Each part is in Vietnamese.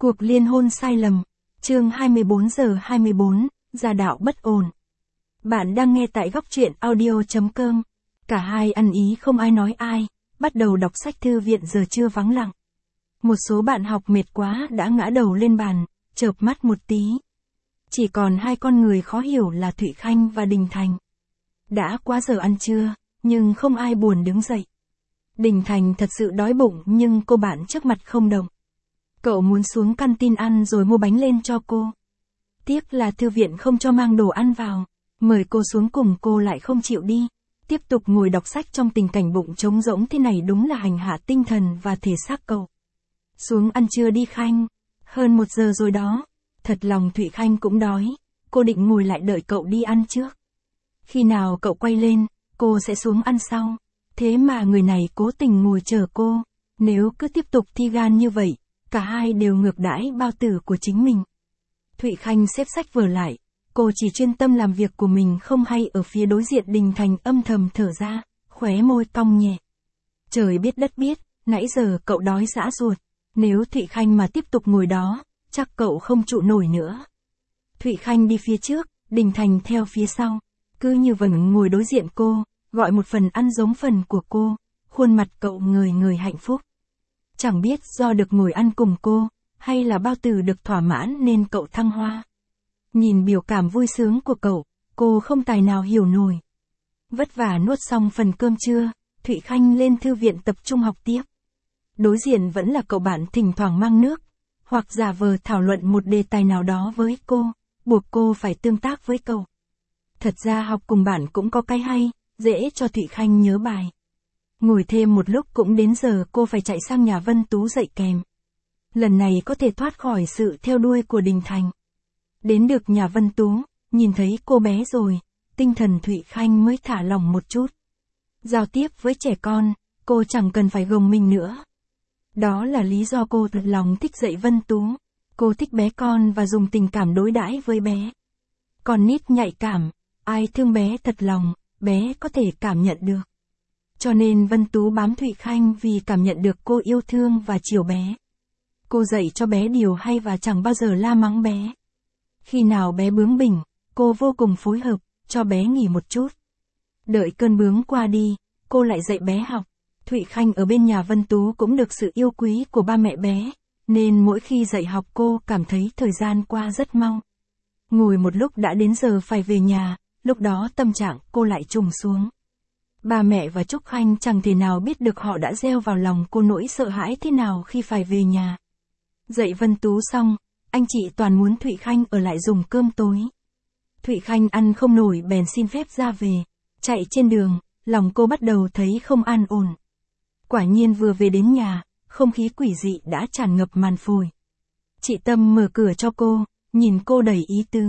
Cuộc liên hôn sai lầm. Chương 24 giờ 24, gia đạo bất ổn. Bạn đang nghe tại góc truyện audio.com. Cả hai ăn ý không ai nói ai, bắt đầu đọc sách thư viện giờ trưa vắng lặng. Một số bạn học mệt quá đã ngã đầu lên bàn, chợp mắt một tí. Chỉ còn hai con người khó hiểu là Thụy Khanh và Đình Thành. Đã quá giờ ăn trưa, nhưng không ai buồn đứng dậy. Đình Thành thật sự đói bụng nhưng cô bạn trước mặt không đồng. Cậu muốn xuống căn tin ăn rồi mua bánh lên cho cô. Tiếc là thư viện không cho mang đồ ăn vào, mời cô xuống cùng cô lại không chịu đi. Tiếp tục ngồi đọc sách trong tình cảnh bụng trống rỗng thế này đúng là hành hạ tinh thần và thể xác cậu. Xuống ăn trưa đi Khanh, hơn 1 giờ rồi đó. Thật lòng Thụy Khanh cũng đói, cô định ngồi lại đợi cậu đi ăn trước. Khi nào cậu quay lên, cô sẽ xuống ăn sau. Thế mà người này cố tình ngồi chờ cô. Nếu cứ tiếp tục thi gan như vậy, cả hai đều ngược đãi bao tử của chính mình. Thụy Khanh xếp sách vở lại, cô chỉ chuyên tâm làm việc của mình không hay ở phía đối diện. Đình Thành âm thầm thở ra, khóe môi cong nhẹ. Trời biết đất biết, nãy giờ cậu đói rã ruột. Nếu Thụy Khanh mà tiếp tục ngồi đó, chắc cậu không trụ nổi nữa. Thụy Khanh đi phía trước, Đình Thành theo phía sau. Cứ như vẫn ngồi đối diện cô, gọi một phần ăn giống phần của cô, khuôn mặt cậu ngời ngời hạnh phúc. Chẳng biết do được ngồi ăn cùng cô, hay là bao tử được thỏa mãn nên cậu thăng hoa. Nhìn biểu cảm vui sướng của cậu, cô không tài nào hiểu nổi. Vất vả nuốt xong phần cơm trưa, Thụy Khanh lên thư viện tập trung học tiếp. Đối diện vẫn là cậu bạn thỉnh thoảng mang nước, hoặc giả vờ thảo luận một đề tài nào đó với cô, buộc cô phải tương tác với cậu. Thật ra học cùng bạn cũng có cái hay, dễ cho Thụy Khanh nhớ bài. Ngồi thêm một lúc cũng đến giờ cô phải chạy sang nhà Vân Tú dạy kèm. Lần này có thể thoát khỏi sự theo đuôi của Đình Thành. Đến được nhà Vân Tú, nhìn thấy cô bé rồi, tinh thần Thụy Khanh mới thả lỏng một chút. Giao tiếp với trẻ con, cô chẳng cần phải gồng mình nữa. Đó là lý do cô thật lòng thích dạy Vân Tú. Cô thích bé con và dùng tình cảm đối đãi với bé. Con nít nhạy cảm, ai thương bé thật lòng, bé có thể cảm nhận được. Cho nên Vân Tú bám Thụy Khanh vì cảm nhận được cô yêu thương và chiều bé. Cô dạy cho bé điều hay và chẳng bao giờ la mắng bé. Khi nào bé bướng bỉnh, cô vô cùng phối hợp, cho bé nghỉ một chút. Đợi cơn bướng qua đi, cô lại dạy bé học. Thụy Khanh ở bên nhà Vân Tú cũng được sự yêu quý của ba mẹ bé, nên mỗi khi dạy học cô cảm thấy thời gian qua rất mau. Ngồi một lúc đã đến giờ phải về nhà, lúc đó tâm trạng cô lại trùng xuống. Ba mẹ và Trúc Khanh chẳng thể nào biết được họ đã gieo vào lòng cô nỗi sợ hãi thế nào khi phải về nhà. Dạy Vân Tú xong, anh chị toàn muốn Thụy Khanh ở lại dùng cơm tối. Thụy Khanh ăn không nổi bèn xin phép ra về. Chạy trên đường, lòng cô bắt đầu thấy không an ổn. Quả nhiên vừa về đến nhà, không khí quỷ dị đã tràn ngập màn phổi. Chị Tâm mở cửa cho cô, nhìn cô đầy ý tứ.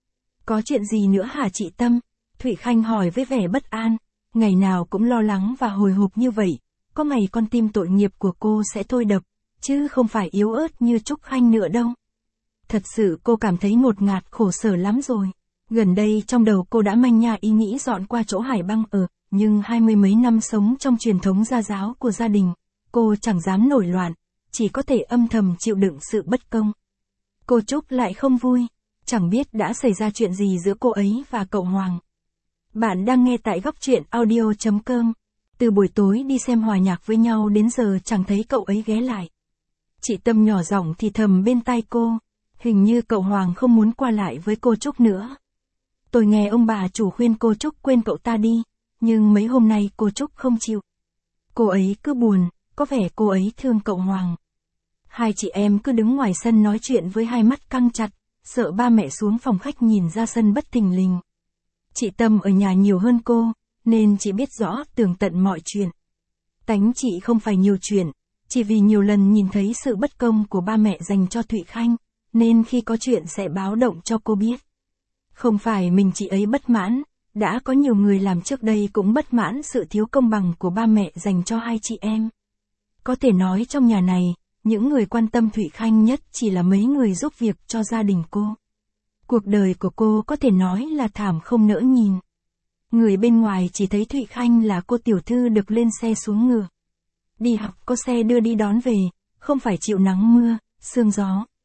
Có chuyện gì nữa hả chị Tâm? Thụy Khanh hỏi với vẻ bất an. Ngày nào cũng lo lắng và hồi hộp như vậy, có ngày con tim tội nghiệp của cô sẽ thôi đập, chứ không phải yếu ớt như Trúc Khanh nữa đâu. Thật sự cô cảm thấy ngột ngạt khổ sở lắm rồi. Gần đây trong đầu cô đã manh nha ý nghĩ dọn qua chỗ Hải Băng ở, nhưng 20 mấy năm sống trong truyền thống gia giáo của gia đình, cô chẳng dám nổi loạn, chỉ có thể âm thầm chịu đựng sự bất công. Cô Trúc lại không vui, chẳng biết đã xảy ra chuyện gì giữa cô ấy và cậu Hoàng. Bạn đang nghe tại góc truyện audio.com. Từ buổi tối đi xem hòa nhạc với nhau đến giờ chẳng thấy cậu ấy ghé lại. Chị Tâm nhỏ giọng thì thầm bên tai cô, hình như cậu Hoàng không muốn qua lại với cô Trúc nữa. Tôi nghe ông bà chủ khuyên cô Trúc quên cậu ta đi, nhưng mấy hôm nay cô Trúc không chịu. Cô ấy cứ buồn, có vẻ cô ấy thương cậu Hoàng. Hai chị em cứ đứng ngoài sân nói chuyện với hai mắt căng chặt, sợ ba mẹ xuống phòng khách nhìn ra sân bất thình lình. Chị Tâm ở nhà nhiều hơn cô, nên chị biết rõ tường tận mọi chuyện. Tánh chị không phải nhiều chuyện, chỉ vì nhiều lần nhìn thấy sự bất công của ba mẹ dành cho Thụy Khanh, nên khi có chuyện sẽ báo động cho cô biết. Không phải mình chị ấy bất mãn, đã có nhiều người làm trước đây cũng bất mãn sự thiếu công bằng của ba mẹ dành cho hai chị em. Có thể nói trong nhà này, những người quan tâm Thụy Khanh nhất chỉ là mấy người giúp việc cho gia đình cô. Cuộc đời của cô có thể nói là thảm không nỡ nhìn. Người bên ngoài chỉ thấy Thụy Khanh là cô tiểu thư được lên xe xuống ngựa. Đi học có xe đưa đi đón về, không phải chịu nắng mưa, sương gió.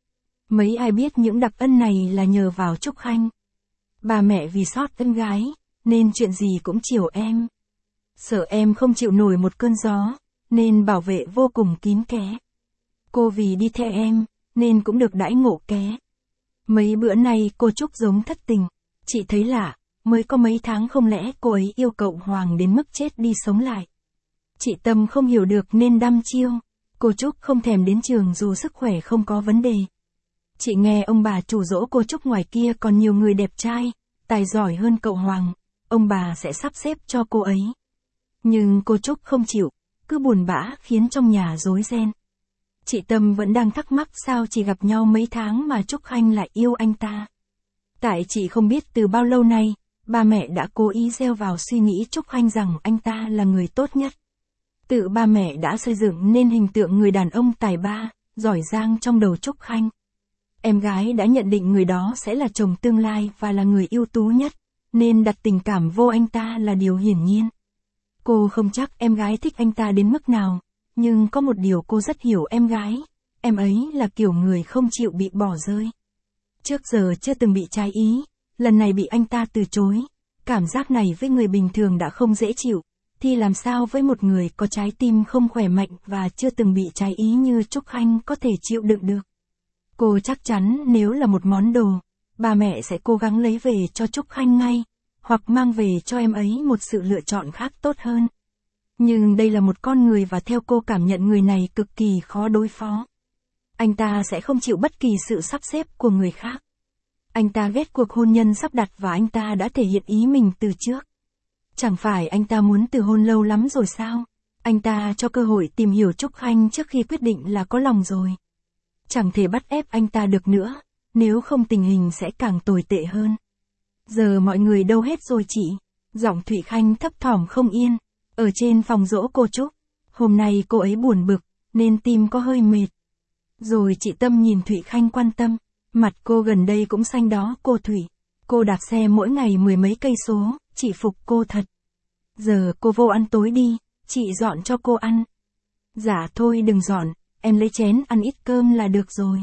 Mấy ai biết những đặc ân này là nhờ vào Trúc Khanh. Bà mẹ vì xót ân gái, nên chuyện gì cũng chiều em. Sợ em không chịu nổi một cơn gió, nên bảo vệ vô cùng kín kẽ. Cô vì đi theo em, nên cũng được đãi ngộ ké. Mấy bữa nay cô Trúc giống thất tình. Chị thấy lạ, mới có mấy tháng không lẽ cô ấy yêu cậu Hoàng đến mức chết đi sống lại. Chị Tâm không hiểu được nên đăm chiêu. Cô Trúc không thèm đến trường dù sức khỏe không có vấn đề. Chị nghe ông bà chủ dỗ cô Trúc ngoài kia còn nhiều người đẹp trai, tài giỏi hơn cậu Hoàng, ông bà sẽ sắp xếp cho cô ấy. Nhưng cô Trúc không chịu, cứ buồn bã khiến trong nhà rối ren. Chị Tâm vẫn đang thắc mắc sao chỉ gặp nhau mấy tháng mà Trúc Khanh lại yêu anh ta. Tại chị không biết từ bao lâu nay, ba mẹ đã cố ý gieo vào suy nghĩ Trúc Khanh rằng anh ta là người tốt nhất. Tự ba mẹ đã xây dựng nên hình tượng người đàn ông tài ba, giỏi giang trong đầu Trúc Khanh. Em gái đã nhận định người đó sẽ là chồng tương lai và là người ưu tú nhất, nên đặt tình cảm vô anh ta là điều hiển nhiên. Cô không chắc em gái thích anh ta đến mức nào, nhưng có một điều cô rất hiểu em gái, em ấy là kiểu người không chịu bị bỏ rơi. Trước giờ chưa từng bị trái ý, lần này bị anh ta từ chối. Cảm giác này với người bình thường đã không dễ chịu, thì làm sao với một người có trái tim không khỏe mạnh và chưa từng bị trái ý như Trúc Khanh có thể chịu đựng được. Cô chắc chắn nếu là một món đồ, bà mẹ sẽ cố gắng lấy về cho Trúc Khanh ngay, hoặc mang về cho em ấy một sự lựa chọn khác tốt hơn. Nhưng đây là một con người và theo cô cảm nhận người này cực kỳ khó đối phó. Anh ta sẽ không chịu bất kỳ sự sắp xếp của người khác. Anh ta ghét cuộc hôn nhân sắp đặt và anh ta đã thể hiện ý mình từ trước. Chẳng phải anh ta muốn từ hôn lâu lắm rồi sao? Anh ta cho cơ hội tìm hiểu Trúc Khanh trước khi quyết định là có lòng rồi. Chẳng thể bắt ép anh ta được nữa, nếu không tình hình sẽ càng tồi tệ hơn. Giờ mọi người đâu hết rồi chị? Giọng Thụy Khanh thấp thỏm không yên, ở trên phòng dỗ cô Trúc. Hôm nay cô ấy buồn bực, nên tim có hơi mệt. Rồi chị Tâm nhìn Thụy Khanh quan tâm, mặt cô gần đây cũng xanh đó cô Thủy. Cô đạp xe mỗi ngày 10 mấy cây số, chị phục cô thật. Giờ cô vô ăn tối đi, chị dọn cho cô ăn. Dạ thôi đừng dọn, em lấy chén ăn ít cơm là được rồi.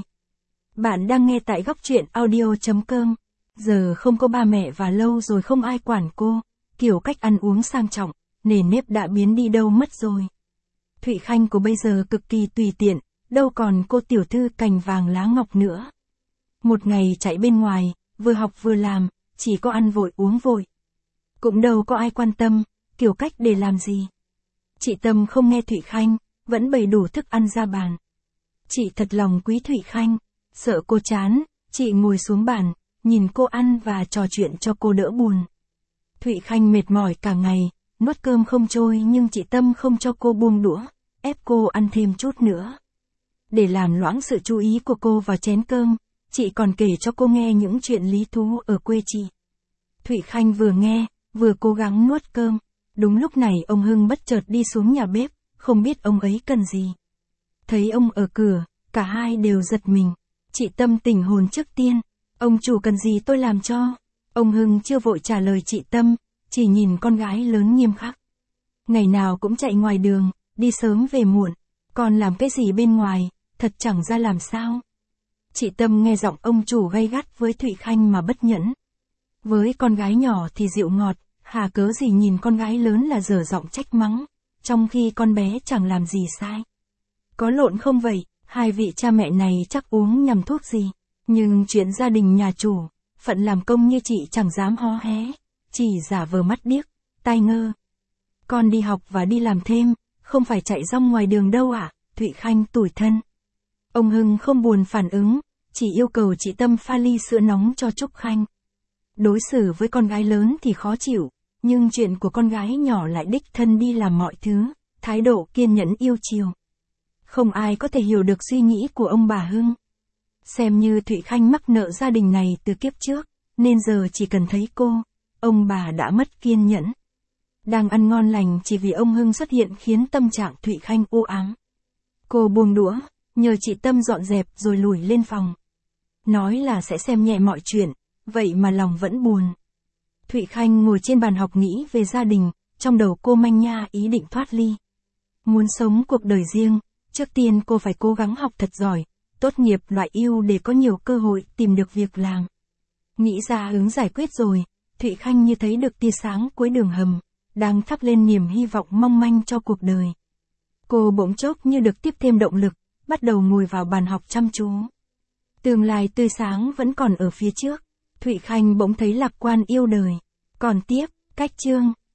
Bạn đang nghe tại góc truyện audio.com. Giờ không có ba mẹ và lâu rồi không ai quản cô, kiểu cách ăn uống sang trọng, nề nếp đã biến đi đâu mất rồi. Thụy Khanh của bây giờ cực kỳ tùy tiện, đâu còn cô tiểu thư cành vàng lá ngọc nữa. Một ngày chạy bên ngoài, vừa học vừa làm, chỉ có ăn vội uống vội. Cũng đâu có ai quan tâm, kiểu cách để làm gì. Chị Tâm không nghe Thụy Khanh, vẫn bày đủ thức ăn ra bàn. Chị thật lòng quý Thụy Khanh, sợ cô chán, chị ngồi xuống bàn, nhìn cô ăn và trò chuyện cho cô đỡ buồn. Thụy Khanh mệt mỏi cả ngày, nuốt cơm không trôi nhưng chị Tâm không cho cô buông đũa, ép cô ăn thêm chút nữa. Để làm loãng sự chú ý của cô vào chén cơm, chị còn kể cho cô nghe những chuyện lý thú ở quê chị. Thụy Khanh vừa nghe, vừa cố gắng nuốt cơm. Đúng lúc này ông Hưng bất chợt đi xuống nhà bếp, không biết ông ấy cần gì. Thấy ông ở cửa, cả hai đều giật mình. Chị Tâm tỉnh hồn trước tiên. Ông chủ cần gì tôi làm cho? Ông Hưng chưa vội trả lời chị Tâm, chỉ nhìn con gái lớn nghiêm khắc. Ngày nào cũng chạy ngoài đường, đi sớm về muộn. Còn làm cái gì bên ngoài, thật chẳng ra làm sao. Chị Tâm nghe giọng ông chủ gay gắt với Thụy Khanh mà bất nhẫn. Với con gái nhỏ thì dịu ngọt, hà cớ gì nhìn con gái lớn là dở giọng trách mắng, trong khi con bé chẳng làm gì sai. Có lộn không vậy, hai vị cha mẹ này chắc uống nhầm thuốc gì. Nhưng chuyện gia đình nhà chủ, phận làm công như chị chẳng dám hó hé, chỉ giả vờ mắt điếc, tai ngơ. Con đi học và đi làm thêm, không phải chạy rong ngoài đường đâu ạ, Thụy Khanh tủi thân. Ông Hưng không buồn phản ứng, chỉ yêu cầu chị Tâm pha ly sữa nóng cho Trúc Khanh. Đối xử với con gái lớn thì khó chịu, nhưng chuyện của con gái nhỏ lại đích thân đi làm mọi thứ, thái độ kiên nhẫn yêu chiều. Không ai có thể hiểu được suy nghĩ của ông bà Hưng. Xem như Thụy Khanh mắc nợ gia đình này từ kiếp trước, nên giờ chỉ cần thấy cô, ông bà đã mất kiên nhẫn. Đang ăn ngon lành chỉ vì ông Hưng xuất hiện khiến tâm trạng Thụy Khanh u ám. Cô buông đũa, nhờ chị Tâm dọn dẹp rồi lùi lên phòng. Nói là sẽ xem nhẹ mọi chuyện, vậy mà lòng vẫn buồn. Thụy Khanh ngồi trên bàn học nghĩ về gia đình, trong đầu cô manh nha ý định thoát ly. Muốn sống cuộc đời riêng, trước tiên cô phải cố gắng học thật giỏi, tốt nghiệp loại ưu để có nhiều cơ hội tìm được việc làm. Nghĩ ra hướng giải quyết rồi, Thụy Khanh như thấy được tia sáng cuối đường hầm, đang thắp lên niềm hy vọng mong manh cho cuộc đời. Cô bỗng chốc như được tiếp thêm động lực, bắt đầu ngồi vào bàn học chăm chú. Tương lai tươi sáng vẫn còn ở phía trước, Thụy Khanh bỗng thấy lạc quan yêu đời. Còn tiếp, cách chương